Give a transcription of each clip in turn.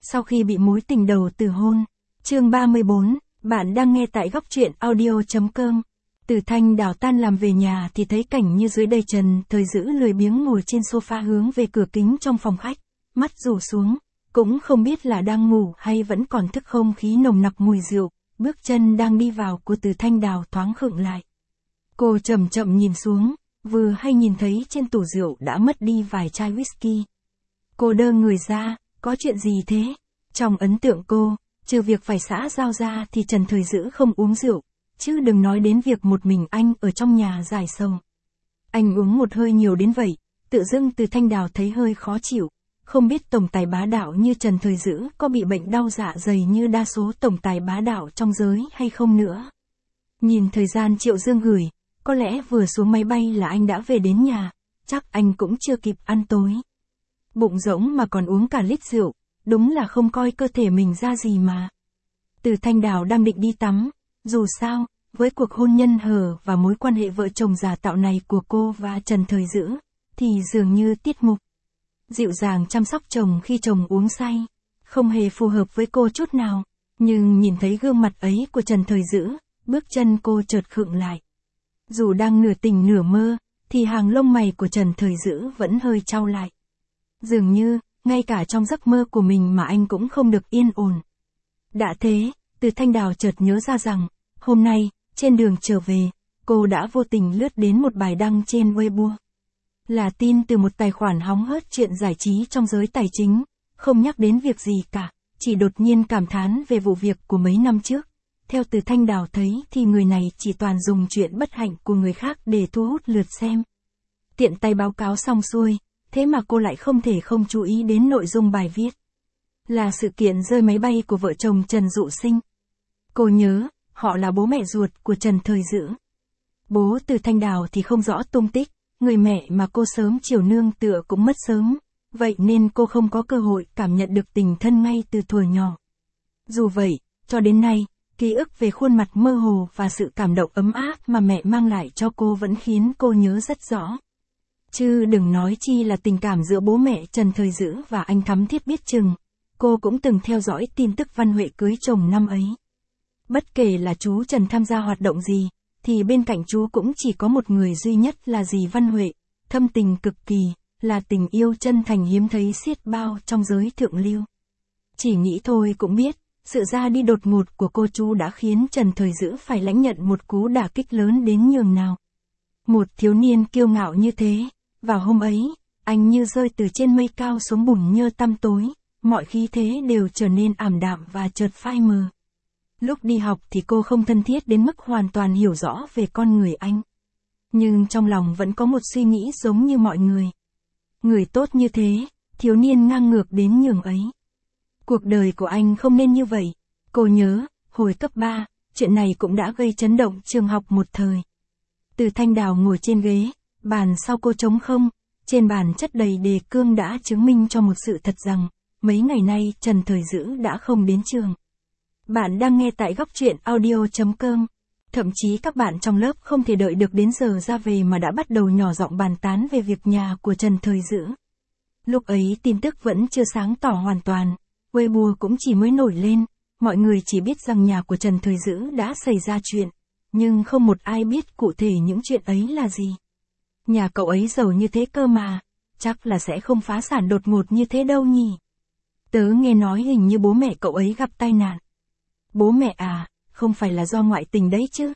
sau khi bị mối tình đầu từ hôn. Chương 34, bạn đang nghe tại góc truyện audio.com. Từ Thanh Đào tan làm về nhà thì thấy cảnh như dưới đây. Trần Thời Dữ lười biếng ngồi trên sofa hướng về cửa kính trong phòng khách, mắt rủ xuống, cũng không biết là đang ngủ hay vẫn còn thức. Không khí nồng nặc mùi rượu, bước chân đang đi vào của Từ Thanh Đào thoáng khựng lại. Cô chậm chậm nhìn xuống, vừa hay nhìn thấy trên tủ rượu đã mất đi vài chai whisky. Cô đơ người ra, có chuyện gì thế? Trong ấn tượng cô, trừ việc phải xã giao ra thì Trần Thời Dữ không uống rượu, chứ đừng nói đến việc một mình anh ở trong nhà giải sầu. Anh uống một hơi nhiều đến vậy, tự dưng Từ Thanh Đào thấy hơi khó chịu, không biết tổng tài bá đạo như Trần Thời Dữ có bị bệnh đau dạ dày như đa số tổng tài bá đạo trong giới hay không nữa. Nhìn thời gian Triệu Dương gửi, có lẽ vừa xuống máy bay là anh đã về đến nhà, chắc anh cũng chưa kịp ăn tối. Bụng rỗng mà còn uống cả lít rượu, đúng là không coi cơ thể mình ra gì mà. Từ Thanh Đào đang định đi tắm, dù sao, với cuộc hôn nhân hờ và mối quan hệ vợ chồng giả tạo này của cô và Trần Thời Dữ, thì dường như tiết mục dịu dàng chăm sóc chồng khi chồng uống say, không hề phù hợp với cô chút nào. Nhưng nhìn thấy gương mặt ấy của Trần Thời Dữ, bước chân cô chợt khựng lại. Dù đang nửa tỉnh nửa mơ, thì hàng lông mày của Trần Thời Dữ vẫn hơi chau lại. Dường như, ngay cả trong giấc mơ của mình mà anh cũng không được yên ổn. Đã thế, Từ Thanh Đào chợt nhớ ra rằng, hôm nay, trên đường trở về, cô đã vô tình lướt đến một bài đăng trên Weibo. Là tin từ một tài khoản hóng hớt chuyện giải trí trong giới tài chính, không nhắc đến việc gì cả, chỉ đột nhiên cảm thán về vụ việc của mấy năm trước. Theo Từ Thanh Đào thấy thì người này chỉ toàn dùng chuyện bất hạnh của người khác để thu hút lượt xem. Tiện tay báo cáo xong xuôi, thế mà cô lại không thể không chú ý đến nội dung bài viết. Là sự kiện rơi máy bay của vợ chồng Trần Dụ Sinh. Cô nhớ, họ là bố mẹ ruột của Trần Thời Dữ. Bố Từ Thanh Đào thì không rõ tung tích, người mẹ mà cô sớm chiều nương tựa cũng mất sớm, vậy nên cô không có cơ hội cảm nhận được tình thân ngay từ thuở nhỏ. Dù vậy, cho đến nay, ký ức về khuôn mặt mơ hồ và sự cảm động ấm áp mà mẹ mang lại cho cô vẫn khiến cô nhớ rất rõ. Chứ đừng nói chi là tình cảm giữa bố mẹ Trần Thời Dữ và anh thắm thiết biết chừng. Cô cũng từng theo dõi tin tức Văn Huệ cưới chồng năm ấy. Bất kể là chú Trần tham gia hoạt động gì, thì bên cạnh chú cũng chỉ có một người duy nhất là dì Văn Huệ, thâm tình cực kỳ, là tình yêu chân thành hiếm thấy xiết bao trong giới thượng lưu. Chỉ nghĩ thôi cũng biết, sự ra đi đột ngột của cô chú đã khiến Trần Thời Dữ phải lãnh nhận một cú đả kích lớn đến nhường nào. Một thiếu niên kiêu ngạo như thế, vào hôm ấy, anh như rơi từ trên mây cao xuống bùn nhơ tăm tối, mọi khí thế đều trở nên ảm đạm và chợt phai mờ. Lúc đi học thì cô không thân thiết đến mức hoàn toàn hiểu rõ về con người anh. Nhưng trong lòng vẫn có một suy nghĩ giống như mọi người. Người tốt như thế, thiếu niên ngang ngược đến nhường ấy. Cuộc đời của anh không nên như vậy. Cô nhớ, hồi cấp 3, chuyện này cũng đã gây chấn động trường học một thời. Từ Thanh Đào ngồi trên ghế, bàn sau cô trống không, trên bàn chất đầy đề cương đã chứng minh cho một sự thật rằng, mấy ngày nay Trần Thời Dữ đã không đến trường. Bạn đang nghe tại góc truyện audio.com. Thậm chí các bạn trong lớp không thể đợi được đến giờ ra về mà đã bắt đầu nhỏ giọng bàn tán về việc nhà của Trần Thời Dữ. Lúc ấy tin tức vẫn chưa sáng tỏ hoàn toàn, Weibo cũng chỉ mới nổi lên, mọi người chỉ biết rằng nhà của Trần Thời Dữ đã xảy ra chuyện, nhưng không một ai biết cụ thể những chuyện ấy là gì. Nhà cậu ấy giàu như thế cơ mà, chắc là sẽ không phá sản đột ngột như thế đâu nhỉ. Tớ nghe nói hình như bố mẹ cậu ấy gặp tai nạn. Bố mẹ à, không phải là do ngoại tình đấy chứ?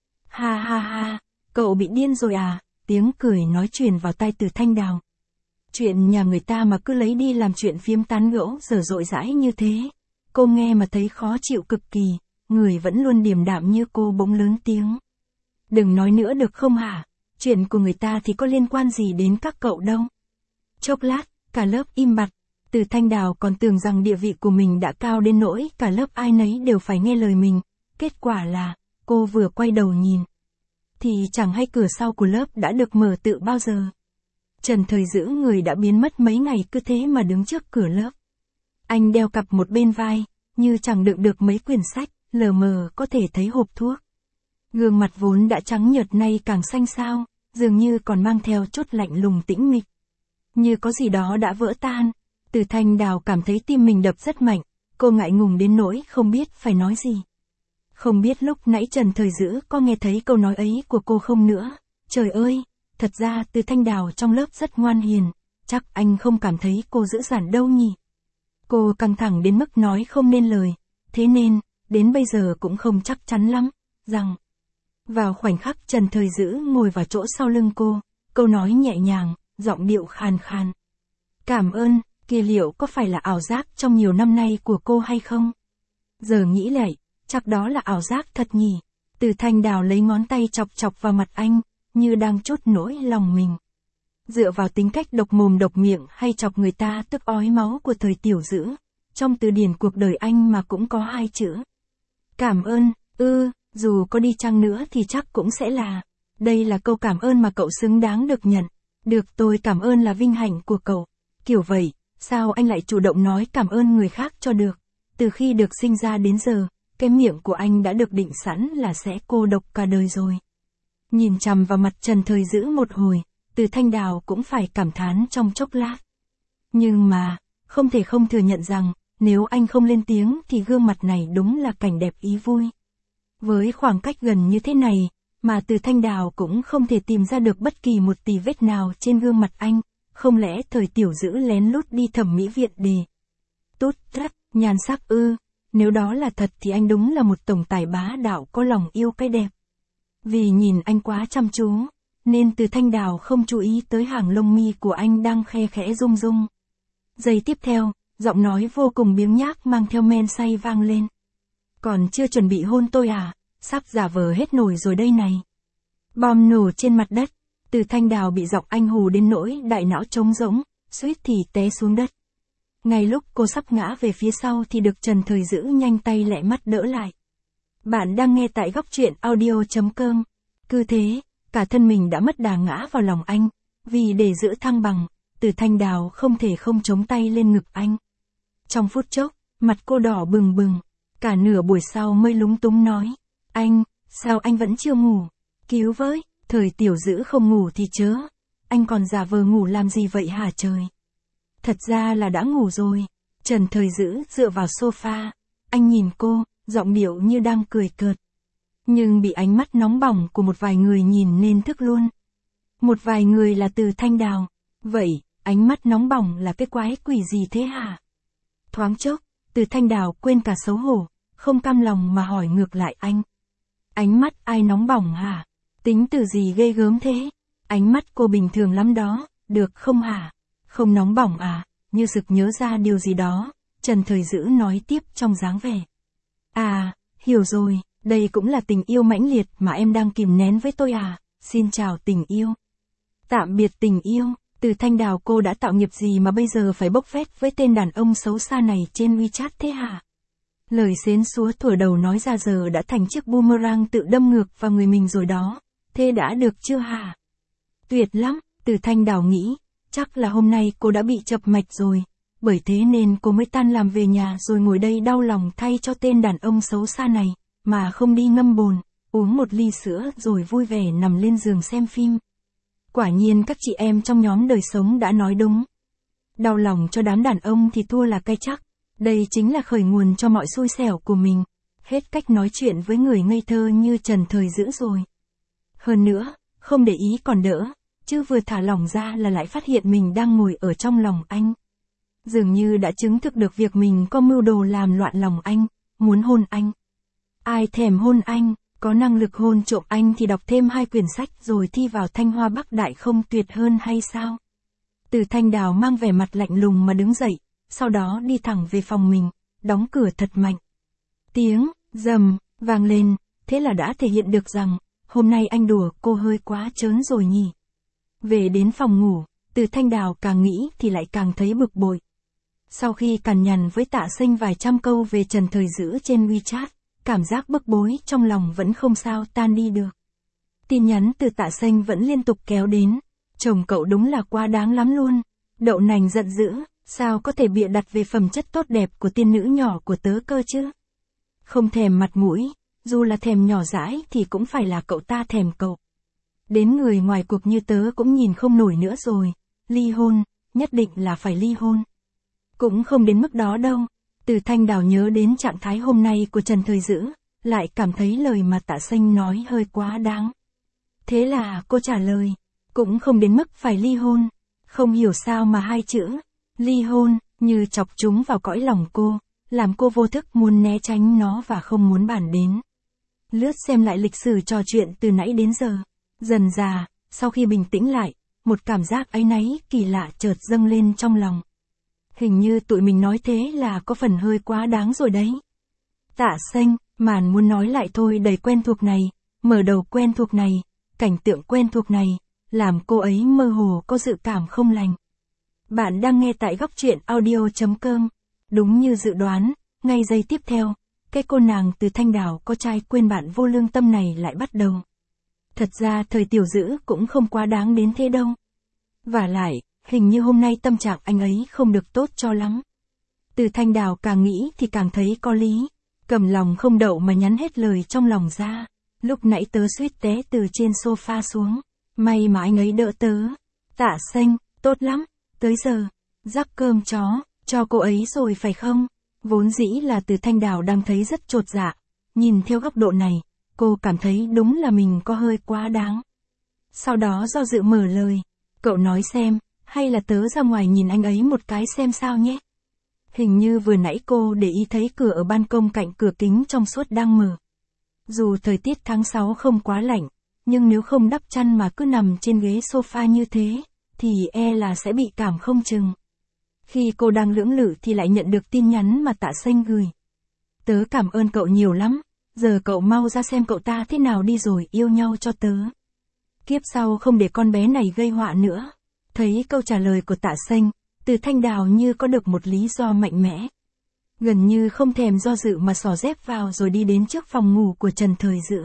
Ha ha ha, cậu bị điên rồi à? Tiếng cười nói truyền vào tai Từ Thanh Đào. Chuyện nhà người ta mà cứ lấy đi làm chuyện phiếm tán gẫu dở dội dãi như thế. Cô nghe mà thấy khó chịu cực kỳ, người vẫn luôn điềm đạm như cô bỗng lớn tiếng. Đừng nói nữa được không hả? Chuyện của người ta thì có liên quan gì đến các cậu đâu. Chốc lát, cả lớp im bặt. Từ Thanh Đào còn tưởng rằng địa vị của mình đã cao đến nỗi cả lớp ai nấy đều phải nghe lời mình. Kết quả là, cô vừa quay đầu nhìn, thì chẳng hay cửa sau của lớp đã được mở tự bao giờ. Trần Thời Dữ người đã biến mất mấy ngày cứ thế mà đứng trước cửa lớp. Anh đeo cặp một bên vai, như chẳng đựng được mấy quyển sách, lờ mờ có thể thấy hộp thuốc. Gương mặt vốn đã trắng nhợt nay càng xanh xao, dường như còn mang theo chút lạnh lùng tĩnh mịch. Như có gì đó đã vỡ tan. Từ Thanh Đào cảm thấy tim mình đập rất mạnh, cô ngại ngùng đến nỗi không biết phải nói gì. Không biết lúc nãy Trần Thời Dữ có nghe thấy câu nói ấy của cô không nữa. Trời ơi, thật ra Từ Thanh Đào trong lớp rất ngoan hiền, chắc anh không cảm thấy cô dữ dằn đâu nhỉ. Cô căng thẳng đến mức nói không nên lời, thế nên, đến bây giờ cũng không chắc chắn lắm, rằng. Vào khoảnh khắc Trần Thời Dữ ngồi vào chỗ sau lưng cô, câu nói nhẹ nhàng, giọng điệu khàn khàn. Cảm ơn, kia liệu có phải là ảo giác trong nhiều năm nay của cô hay không? Giờ nghĩ lại, chắc đó là ảo giác thật nhỉ. Từ Thanh Đào lấy ngón tay chọc chọc vào mặt anh, như đang trút nỗi lòng mình. Dựa vào tính cách độc mồm độc miệng hay chọc người ta tức ói máu của thời Tiểu Dữ, trong từ điển cuộc đời anh mà cũng có 2 chữ. Cảm ơn, dù có đi chăng nữa thì chắc cũng sẽ là. Đây là câu cảm ơn mà cậu xứng đáng được nhận. Được tôi cảm ơn là vinh hạnh của cậu. Kiểu vậy, sao anh lại chủ động nói cảm ơn người khác cho được? Từ khi được sinh ra đến giờ, cái miệng của anh đã được định sẵn là sẽ cô độc cả đời rồi. Nhìn chằm vào mặt Trần Thời Dữ một hồi, Từ Thanh Đào cũng phải cảm thán trong chốc lát. Nhưng mà, không thể không thừa nhận rằng, nếu anh không lên tiếng thì gương mặt này đúng là cảnh đẹp ý vui. Với khoảng cách gần như thế này, mà Từ Thanh Đào cũng không thể tìm ra được bất kỳ một tì vết nào trên gương mặt anh, không lẽ thời Tiểu Dữ lén lút đi thẩm mỹ viện để tút tắt, nhan sắc nếu đó là thật thì anh đúng là một tổng tài bá đạo có lòng yêu cái đẹp. Vì nhìn anh quá chăm chú, nên Từ Thanh Đào không chú ý tới hàng lông mi của anh đang khe khẽ rung rung. Giây tiếp theo, giọng nói vô cùng biếng nhác mang theo men say vang lên. Còn chưa chuẩn bị hôn tôi à, sắp giả vờ hết nổi rồi đây này. Bom nổ trên mặt đất, Từ Thanh Đào bị giọng anh hù đến nỗi đại não trống rỗng, suýt thì té xuống đất. Ngay lúc cô sắp ngã về phía sau thì được Trần Thời Dữ nhanh tay lẹ mắt đỡ lại. Bạn đang nghe tại góc truyện audio.com. Cứ thế, cả thân mình đã mất đà ngã vào lòng anh, vì để giữ thăng bằng, Từ Thanh Đào không thể không chống tay lên ngực anh. Trong phút chốc, mặt cô đỏ bừng bừng, cả nửa buổi sau mới lúng túng nói, anh, sao anh vẫn chưa ngủ? Cứu với, thời Tiểu Dữ không ngủ thì chớ, anh còn giả vờ ngủ làm gì vậy hả trời? Thật ra là đã ngủ rồi. Trần Thời Dữ dựa vào sofa, anh nhìn cô, giọng điệu như đang cười cợt. Nhưng bị ánh mắt nóng bỏng của một vài người nhìn nên thức luôn. Một vài người là Từ Thanh Đào. Vậy, ánh mắt nóng bỏng là cái quái quỷ gì thế hả? Thoáng chốc, Từ Thanh Đào quên cả xấu hổ, không cam lòng mà hỏi ngược lại anh. Ánh mắt ai nóng bỏng hả? Tính từ gì ghê gớm thế? Ánh mắt cô bình thường lắm đó, được không hả? Không nóng bỏng à? Như sực nhớ ra điều gì đó, Trần Thời Dữ nói tiếp trong dáng vẻ. À, hiểu rồi, đây cũng là tình yêu mãnh liệt mà em đang kìm nén với tôi à? Xin chào tình yêu. Tạm biệt tình yêu. Từ Thanh Đào, cô đã tạo nghiệp gì mà bây giờ phải bốc phét với tên đàn ông xấu xa này trên WeChat thế hả? Lời xến xúa thuở đầu nói ra giờ đã thành chiếc boomerang tự đâm ngược vào người mình rồi đó. Thế đã được chưa hả? Tuyệt lắm, Từ Thanh Đào nghĩ, chắc là hôm nay cô đã bị chập mạch rồi. Bởi thế nên cô mới tan làm về nhà rồi ngồi đây đau lòng thay cho tên đàn ông xấu xa này, mà không đi ngâm bồn, uống một ly sữa rồi vui vẻ nằm lên giường xem phim. Quả nhiên các chị em trong nhóm đời sống đã nói đúng. Đau lòng cho đám đàn ông thì thua là cái chắc. Đây chính là khởi nguồn cho mọi xui xẻo của mình. Hết cách nói chuyện với người ngây thơ như Trần Thời Dữ rồi. Hơn nữa, không để ý còn đỡ, chứ vừa thả lỏng ra là lại phát hiện mình đang ngồi ở trong lòng anh. Dường như đã chứng thực được việc mình có mưu đồ làm loạn lòng anh, muốn hôn anh. Ai thèm hôn anh, có năng lực hôn trộm anh thì đọc thêm 2 quyển sách rồi thi vào Thanh Hoa Bắc Đại không tuyệt hơn hay sao? Từ Thanh Đào mang vẻ mặt lạnh lùng mà đứng dậy, sau đó đi thẳng về phòng mình, đóng cửa thật mạnh. Tiếng rầm vang lên, thế là đã thể hiện được rằng, hôm nay anh đùa cô hơi quá trớn rồi nhỉ. Về đến phòng ngủ, Từ Thanh Đào càng nghĩ thì lại càng thấy bực bội. Sau khi cằn nhằn với Tạ Sinh vài trăm câu về Trần Thời Dữ trên WeChat, cảm giác bức bối trong lòng vẫn không sao tan đi được. Tin nhắn từ Tạ Sinh vẫn liên tục kéo đến. Chồng cậu đúng là quá đáng lắm luôn. Đậu nành giận dữ, sao có thể bịa đặt về phẩm chất tốt đẹp của tiên nữ nhỏ của tớ cơ chứ? Không thèm mặt mũi, dù là thèm nhỏ dãi thì cũng phải là cậu ta thèm cậu. Đến người ngoài cuộc như tớ cũng nhìn không nổi nữa rồi. Ly hôn, nhất định là phải ly hôn. Cũng không đến mức đó đâu. Từ Thanh Đào nhớ đến trạng thái hôm nay của Trần Thời Dữ, lại cảm thấy lời mà Tạ Xanh nói hơi quá đáng. Thế là cô trả lời, cũng không đến mức phải ly hôn. Không hiểu sao mà hai chữ, ly hôn, như chọc trúng vào cõi lòng cô, làm cô vô thức muốn né tránh nó và không muốn bàn đến. Lướt xem lại lịch sử trò chuyện từ nãy đến giờ. Dần dà, sau khi bình tĩnh lại, một cảm giác áy náy kỳ lạ chợt dâng lên trong lòng. Hình như tụi mình nói thế là có phần hơi quá đáng rồi đấy. Tạ Xanh, màn muốn nói lại thôi đầy quen thuộc này, mở đầu quen thuộc này, cảnh tượng quen thuộc này, làm cô ấy mơ hồ có dự cảm không lành. Bạn đang nghe tại góc truyện audio.com. Đúng như dự đoán, ngay giây tiếp theo, cái cô nàng từ Thanh Đào có trai quên bạn vô lương tâm này lại bắt đầu. Thật ra thời Tiểu Dữ cũng không quá đáng đến thế đâu. Vả lại, hình như hôm nay tâm trạng anh ấy không được tốt cho lắm. Từ Thanh Đào càng nghĩ thì càng thấy có lý, cầm lòng không đậu mà nhắn hết lời trong lòng ra. Lúc nãy tớ suýt té từ trên sofa xuống, may mà anh ấy đỡ tớ. Tạ Xanh, tốt lắm, tới giờ, rắc cơm chó, cho cô ấy rồi phải không? Vốn dĩ là Từ Thanh Đào đang thấy rất chột dạ, nhìn theo góc độ này, cô cảm thấy đúng là mình có hơi quá đáng. Sau đó do dự mở lời, cậu nói xem, hay là tớ ra ngoài nhìn anh ấy một cái xem sao nhé. Hình như vừa nãy cô để ý thấy cửa ở ban công cạnh cửa kính trong suốt đang mở. Dù thời tiết tháng 6 không quá lạnh, nhưng nếu không đắp chăn mà cứ nằm trên ghế sofa như thế, thì e là sẽ bị cảm không chừng. Khi cô đang lưỡng lự thì lại nhận được tin nhắn mà Tạ Xanh gửi. Tớ cảm ơn cậu nhiều lắm, giờ cậu mau ra xem cậu ta thế nào đi rồi yêu nhau cho tớ. Kiếp sau không để con bé này gây họa nữa. Thấy câu trả lời của Tạ Xanh, Từ Thanh Đào như có được một lý do mạnh mẽ. Gần như không thèm do dự mà xỏ dép vào rồi đi đến trước phòng ngủ của Trần Thời Dữ.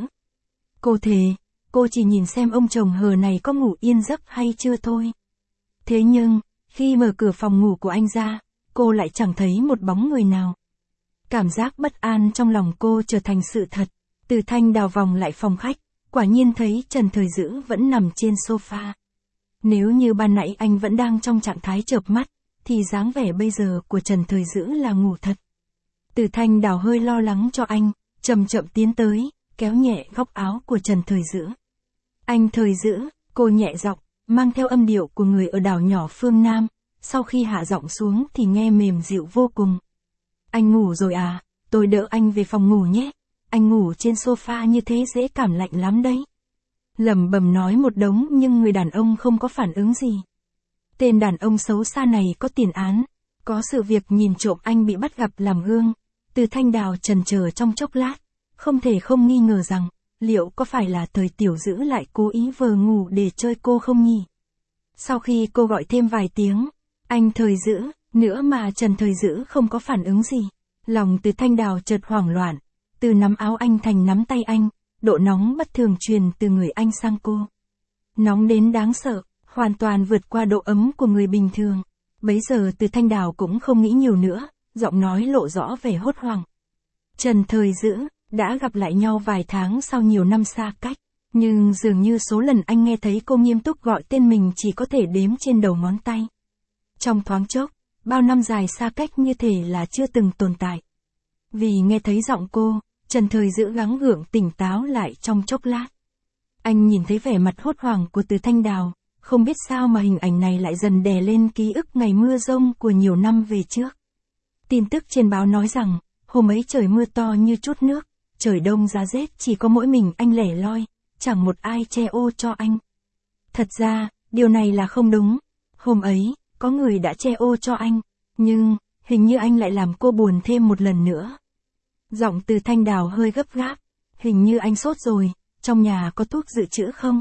Cô thề, cô chỉ nhìn xem ông chồng hờ này có ngủ yên giấc hay chưa thôi. Thế nhưng, khi mở cửa phòng ngủ của anh ra, cô lại chẳng thấy một bóng người nào. Cảm giác bất an trong lòng cô trở thành sự thật. Từ Thanh Đào vòng lại phòng khách, quả nhiên thấy Trần Thời Dữ vẫn nằm trên sofa. Nếu như ban nãy anh vẫn đang trong trạng thái chợp mắt, thì dáng vẻ bây giờ của Trần Thời Dữ là ngủ thật. Từ Thanh Đào hơi lo lắng cho anh, chậm chậm tiến tới, kéo nhẹ góc áo của Trần Thời Dữ. Anh Thời Dữ, cô nhẹ giọng, mang theo âm điệu của người ở đảo nhỏ phương Nam, sau khi hạ giọng xuống thì nghe mềm dịu vô cùng. Anh ngủ rồi à, tôi đỡ anh về phòng ngủ nhé, anh ngủ trên sofa như thế dễ cảm lạnh lắm đấy. Lẩm bẩm nói một đống nhưng người đàn ông không có phản ứng gì. Tên đàn ông xấu xa này có tiền án, có sự việc nhìn trộm anh bị bắt gặp làm gương. Từ Thanh Đào chần chờ trong chốc lát, không thể không nghi ngờ rằng, liệu có phải là Thời Tiểu Dữ lại cố ý vờ ngủ để chơi cô không nhỉ? Sau khi cô gọi thêm vài tiếng, anh Thời Dữ, nữa mà Trần Thời Dữ không có phản ứng gì. Lòng Từ Thanh Đào chợt hoảng loạn, từ nắm áo anh thành nắm tay anh, độ nóng bất thường truyền từ người anh sang cô. Nóng đến đáng sợ, hoàn toàn vượt qua độ ấm của người bình thường. Bấy giờ Từ Thanh Đào cũng không nghĩ nhiều nữa, giọng nói lộ rõ vẻ hốt hoảng. Trần Thời Dữ, đã gặp lại nhau vài tháng sau nhiều năm xa cách, nhưng dường như số lần anh nghe thấy cô nghiêm túc gọi tên mình chỉ có thể đếm trên đầu ngón tay. Trong thoáng chốc, bao năm dài xa cách như thể là chưa từng tồn tại. Vì nghe thấy giọng cô, Trần Thời Dữ gắng gượng tỉnh táo lại trong chốc lát. Anh nhìn thấy vẻ mặt hốt hoảng của Từ Thanh Đào, không biết sao mà hình ảnh này lại dần đè lên ký ức ngày mưa rông của nhiều năm về trước. Tin tức trên báo nói rằng, hôm ấy trời mưa to như chút nước, trời đông giá rét chỉ có mỗi mình anh lẻ loi, chẳng một ai che ô cho anh. Thật ra, điều này là không đúng. Hôm ấy, có người đã che ô cho anh, nhưng, hình như anh lại làm cô buồn thêm một lần nữa. Giọng Từ Thanh Đào hơi gấp gáp, hình như anh sốt rồi, trong nhà có thuốc dự trữ không?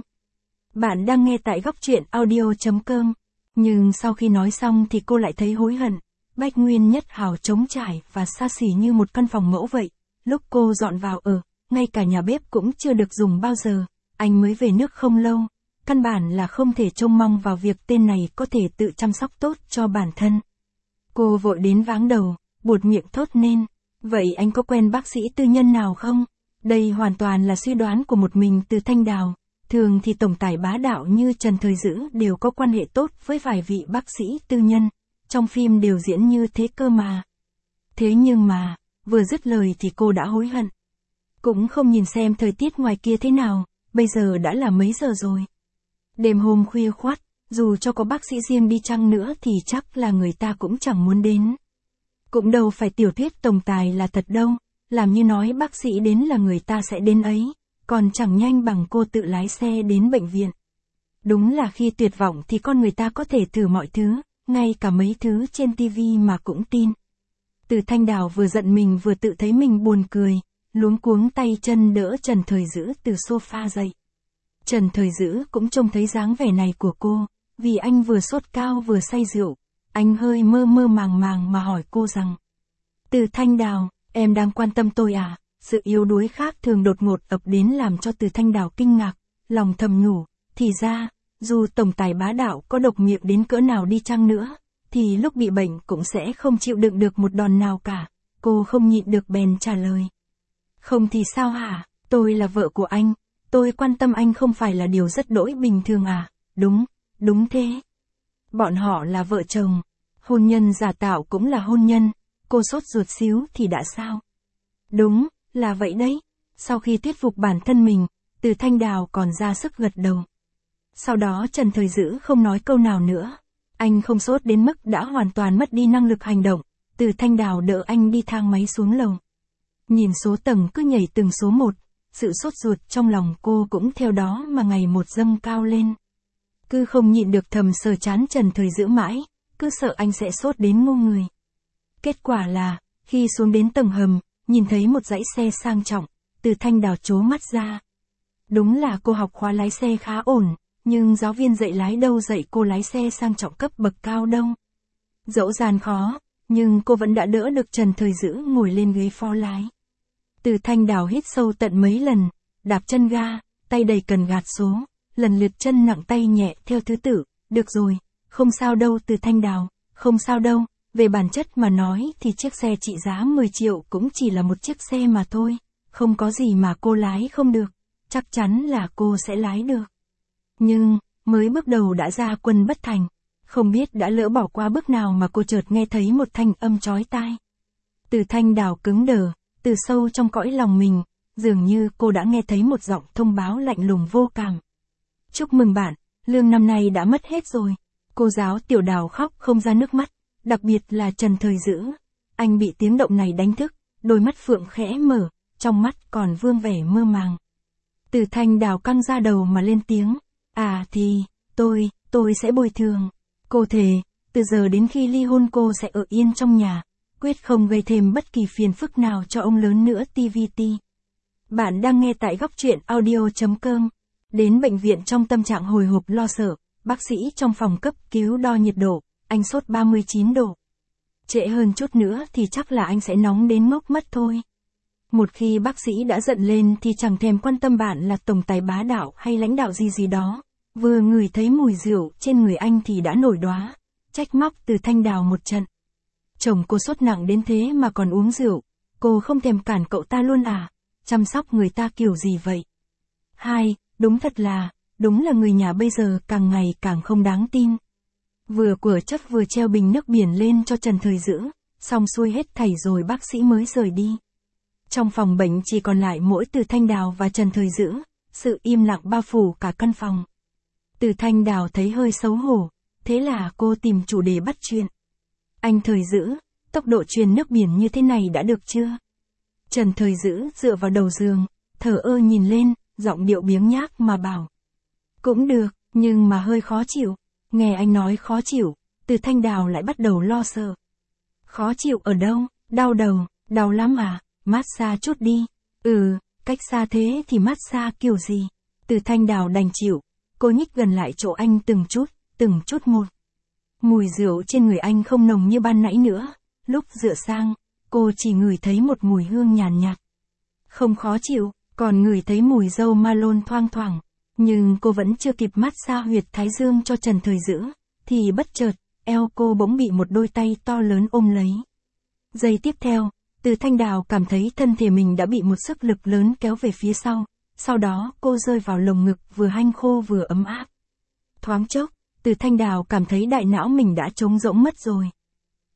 Bạn đang nghe tại góc truyện audio.com, nhưng sau khi nói xong thì cô lại thấy hối hận. Bách Nguyên Nhất Hào trống trải và xa xỉ như một căn phòng mẫu vậy. Lúc cô dọn vào ở, ngay cả nhà bếp cũng chưa được dùng bao giờ. Anh mới về nước không lâu, căn bản là không thể trông mong vào việc tên này có thể tự chăm sóc tốt cho bản thân. Cô vội đến váng đầu, buột miệng thốt nên. Vậy anh có quen bác sĩ tư nhân nào không? Đây hoàn toàn là suy đoán của một mình Từ Thanh Đào. Thường thì tổng tài bá đạo như Trần Thời Dữ đều có quan hệ tốt với vài vị bác sĩ tư nhân. trong phim đều diễn như thế cơ mà. Thế nhưng mà, vừa dứt lời thì cô đã hối hận. Cũng không nhìn xem thời tiết ngoài kia thế nào, bây giờ đã là mấy giờ rồi. Đêm hôm khuya khoắt, dù cho có bác sĩ riêng đi chăng nữa thì chắc là người ta cũng chẳng muốn đến. Cũng đâu phải tiểu thuyết tổng tài là thật đâu, làm như nói bác sĩ đến là người ta sẽ đến ấy, còn chẳng nhanh bằng cô tự lái xe đến bệnh viện. Đúng là khi tuyệt vọng thì con người ta có thể thử mọi thứ, ngay cả mấy thứ trên tivi mà cũng tin. Từ Thanh Đào vừa giận mình vừa tự thấy mình buồn cười, luống cuống tay chân đỡ Trần Thời Dữ từ sofa dậy. Trần Thời Dữ cũng trông thấy dáng vẻ này của cô, vì anh vừa sốt cao vừa say rượu, anh hơi mơ mơ màng màng mà hỏi cô rằng: Từ Thanh Đào, em đang quan tâm tôi à? Sự yếu đuối khác thường đột ngột ập đến làm cho Từ Thanh Đào kinh ngạc, lòng thầm nhủ, thì ra, dù tổng tài bá đạo có độc miệng đến cỡ nào đi chăng nữa, thì lúc bị bệnh cũng sẽ không chịu đựng được một đòn nào cả. Cô không nhịn được bèn trả lời: Không thì sao hả, tôi là vợ của anh, tôi quan tâm anh không phải là điều rất đỗi bình thường à? Đúng, đúng thế. Bọn họ là vợ chồng, hôn nhân giả tạo cũng là hôn nhân, cô sốt ruột xíu thì đã sao? Đúng, là vậy đấy. Sau khi thuyết phục bản thân mình, Từ Thanh Đào còn ra sức gật đầu. Sau đó Trần Thời Dữ không nói câu nào nữa. Anh không sốt đến mức đã hoàn toàn mất đi năng lực hành động. Từ Thanh Đào đỡ anh đi thang máy xuống lầu. Nhìn số tầng cứ nhảy từng số một, sự sốt ruột trong lòng cô cũng theo đó mà ngày một dâng cao lên. Cứ không nhịn được thầm sờ chán Trần Thời Dữ mãi, cứ sợ anh sẽ sốt đến ngu người. Kết quả là, khi xuống đến tầng hầm, nhìn thấy một dãy xe sang trọng, Từ Thanh Đào trố mắt ra. Đúng là cô học khóa lái xe khá ổn, nhưng giáo viên dạy lái đâu dạy cô lái xe sang trọng cấp bậc cao đâu. Dẫu gian khó, nhưng cô vẫn đã đỡ được Trần Thời Dữ ngồi lên ghế phó lái. Từ Thanh Đào hít sâu tận mấy lần, đạp chân ga, tay đầy cần gạt số, lần lượt chân nặng tay nhẹ theo thứ tự. Được rồi, không sao đâu Từ Thanh Đào, không sao đâu, về bản chất mà nói thì chiếc xe trị giá 10 triệu cũng chỉ là một chiếc xe mà thôi, không có gì mà cô lái không được, chắc chắn là cô sẽ lái được. Nhưng, mới bước đầu đã ra quân bất thành, không biết đã lỡ bỏ qua bước nào mà cô chợt nghe thấy một thanh âm chói tai. Từ Thanh Đào cứng đờ, từ sâu trong cõi lòng mình, dường như cô đã nghe thấy một giọng thông báo lạnh lùng vô cảm. Chúc mừng bạn, lương năm nay đã mất hết rồi. Cô giáo Tiểu Đào khóc không ra nước mắt, đặc biệt là Trần Thời Dữ. Anh bị tiếng động này đánh thức, đôi mắt phượng khẽ mở, trong mắt còn vương vẻ mơ màng. Từ Thanh Đào căng ra đầu mà lên tiếng, à thì, tôi sẽ bồi thường. Cô thề, từ giờ đến khi ly hôn cô sẽ ở yên trong nhà, quyết không gây thêm bất kỳ phiền phức nào cho ông lớn nữa TVT. Bạn đang nghe tại góc truyện audio.com. Đến bệnh viện trong tâm trạng hồi hộp lo sợ, bác sĩ trong phòng cấp cứu đo nhiệt độ, anh sốt 39 độ. Trễ hơn chút nữa thì chắc là anh sẽ nóng đến ngốc mất thôi. Một khi bác sĩ đã giận lên thì chẳng thèm quan tâm bạn là tổng tài bá đạo hay lãnh đạo gì đó. Vừa ngửi thấy mùi rượu trên người anh thì đã nổi đoá, trách móc Từ Thanh Đào một trận. Chồng cô sốt nặng đến thế mà còn uống rượu, cô không thèm cản cậu ta luôn à, chăm sóc người ta kiểu gì vậy? Đúng là người nhà bây giờ càng ngày càng không đáng tin. Vừa của chấp vừa treo bình nước biển lên cho Trần Thời Dữ, xong xuôi hết thảy rồi bác sĩ mới rời đi. Trong phòng bệnh chỉ còn lại mỗi Từ Thanh Đào và Trần Thời Dữ, sự im lặng bao phủ cả căn phòng. Từ Thanh Đào thấy hơi xấu hổ, thế là cô tìm chủ đề bắt chuyện. Anh Thời Dữ, tốc độ truyền nước biển như thế này đã được chưa? Trần Thời Dữ dựa vào đầu giường, thờ ơ nhìn lên, giọng điệu biếng nhác mà bảo. Cũng được, nhưng mà hơi khó chịu. Nghe anh nói khó chịu, Từ Thanh Đào lại bắt đầu lo sợ. Khó chịu ở đâu? Đau đầu, đau lắm à? Massage chút đi. Cách xa thế thì massage kiểu gì? Từ Thanh Đào đành chịu. Cô nhích gần lại chỗ anh từng chút một. Mùi rượu trên người anh không nồng như ban nãy nữa. Lúc dựa sang, cô chỉ ngửi thấy một mùi hương nhàn nhạt. Không khó chịu, còn ngửi thấy mùi dâu malon thoang thoảng. Nhưng cô vẫn chưa kịp massage huyệt thái dương cho Trần Thời Dữ, thì bất chợt, eo cô bỗng bị một đôi tay to lớn ôm lấy. Giây tiếp theo, Từ Thanh Đào cảm thấy thân thể mình đã bị một sức lực lớn kéo về phía sau đó cô rơi vào lồng ngực vừa hanh khô vừa ấm áp. Thoáng chốc, Từ Thanh Đào cảm thấy đại não mình đã trống rỗng mất rồi,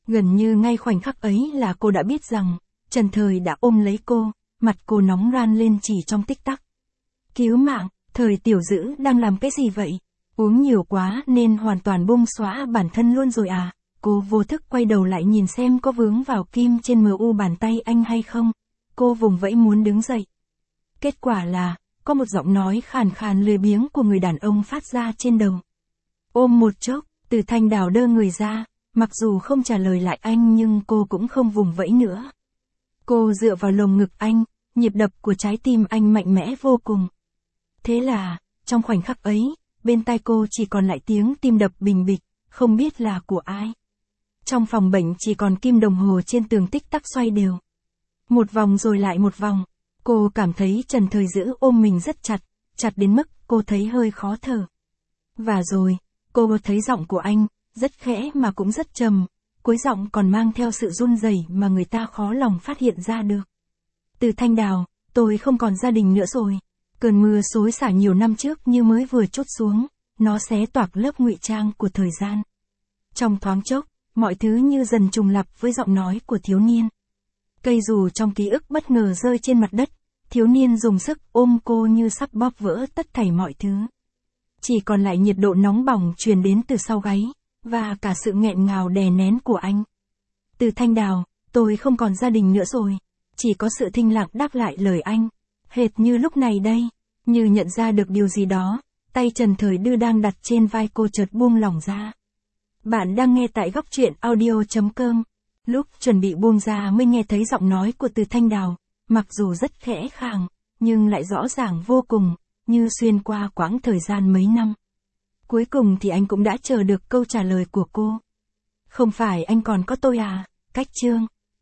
Gần như ngay khoảnh khắc ấy là cô đã biết rằng, Trần Thời đã ôm lấy cô, mặt cô nóng ran lên chỉ trong tích tắc. Cứu mạng, Thời tiểu dữ đang làm cái gì vậy? Uống nhiều quá nên hoàn toàn buông xõa bản thân luôn rồi à? Cô vô thức quay đầu lại nhìn xem có vướng vào kim trên MU bàn tay anh hay không. Cô vùng vẫy muốn đứng dậy. Kết quả là, có một giọng nói khàn khàn lười biếng của người đàn ông phát ra trên đầu. Ôm một chốc, Từ Thanh Đào đơ người ra, mặc dù không trả lời lại anh nhưng cô cũng không vùng vẫy nữa. Cô dựa vào lồng ngực anh, nhịp đập của trái tim anh mạnh mẽ vô cùng. Thế là, trong khoảnh khắc ấy, bên tai cô chỉ còn lại tiếng tim đập bình bịch, không biết là của ai. Trong phòng bệnh chỉ còn kim đồng hồ trên tường tích tắc xoay đều. Một vòng rồi lại một vòng, cô cảm thấy Trần Thời Dữ ôm mình rất chặt, chặt đến mức cô thấy hơi khó thở. Và rồi, cô thấy giọng của anh, rất khẽ mà cũng rất trầm, cuối giọng còn mang theo sự run rẩy mà người ta khó lòng phát hiện ra được. Từ Thanh Đào, tôi không còn gia đình nữa rồi. Cơn mưa xối xả nhiều năm trước như mới vừa trút xuống, nó xé toạc lớp ngụy trang của thời gian. Trong thoáng chốc, mọi thứ như dần trùng lặp với giọng nói của thiếu niên. Cây dù trong ký ức bất ngờ rơi trên mặt đất, thiếu niên dùng sức ôm cô như sắp bóp vỡ tất thảy mọi thứ. Chỉ còn lại nhiệt độ nóng bỏng truyền đến từ sau gáy, và cả sự nghẹn ngào đè nén của anh. Từ Thanh Đào, tôi không còn gia đình nữa rồi. Chỉ có sự thinh lặng đáp lại lời anh. Hệt như lúc này đây, như nhận ra được điều gì đó, tay Trần Thời Dữ đang đặt trên vai cô chợt buông lỏng ra. Bạn đang nghe tại góc truyện audio.com. Lúc chuẩn bị buông ra mới nghe thấy giọng nói của Từ Thanh Đào, mặc dù rất khẽ khàng, nhưng lại rõ ràng vô cùng, như xuyên qua quãng thời gian mấy năm. Cuối cùng thì anh cũng đã chờ được câu trả lời của cô. Không phải anh còn có tôi à, Cách Chương.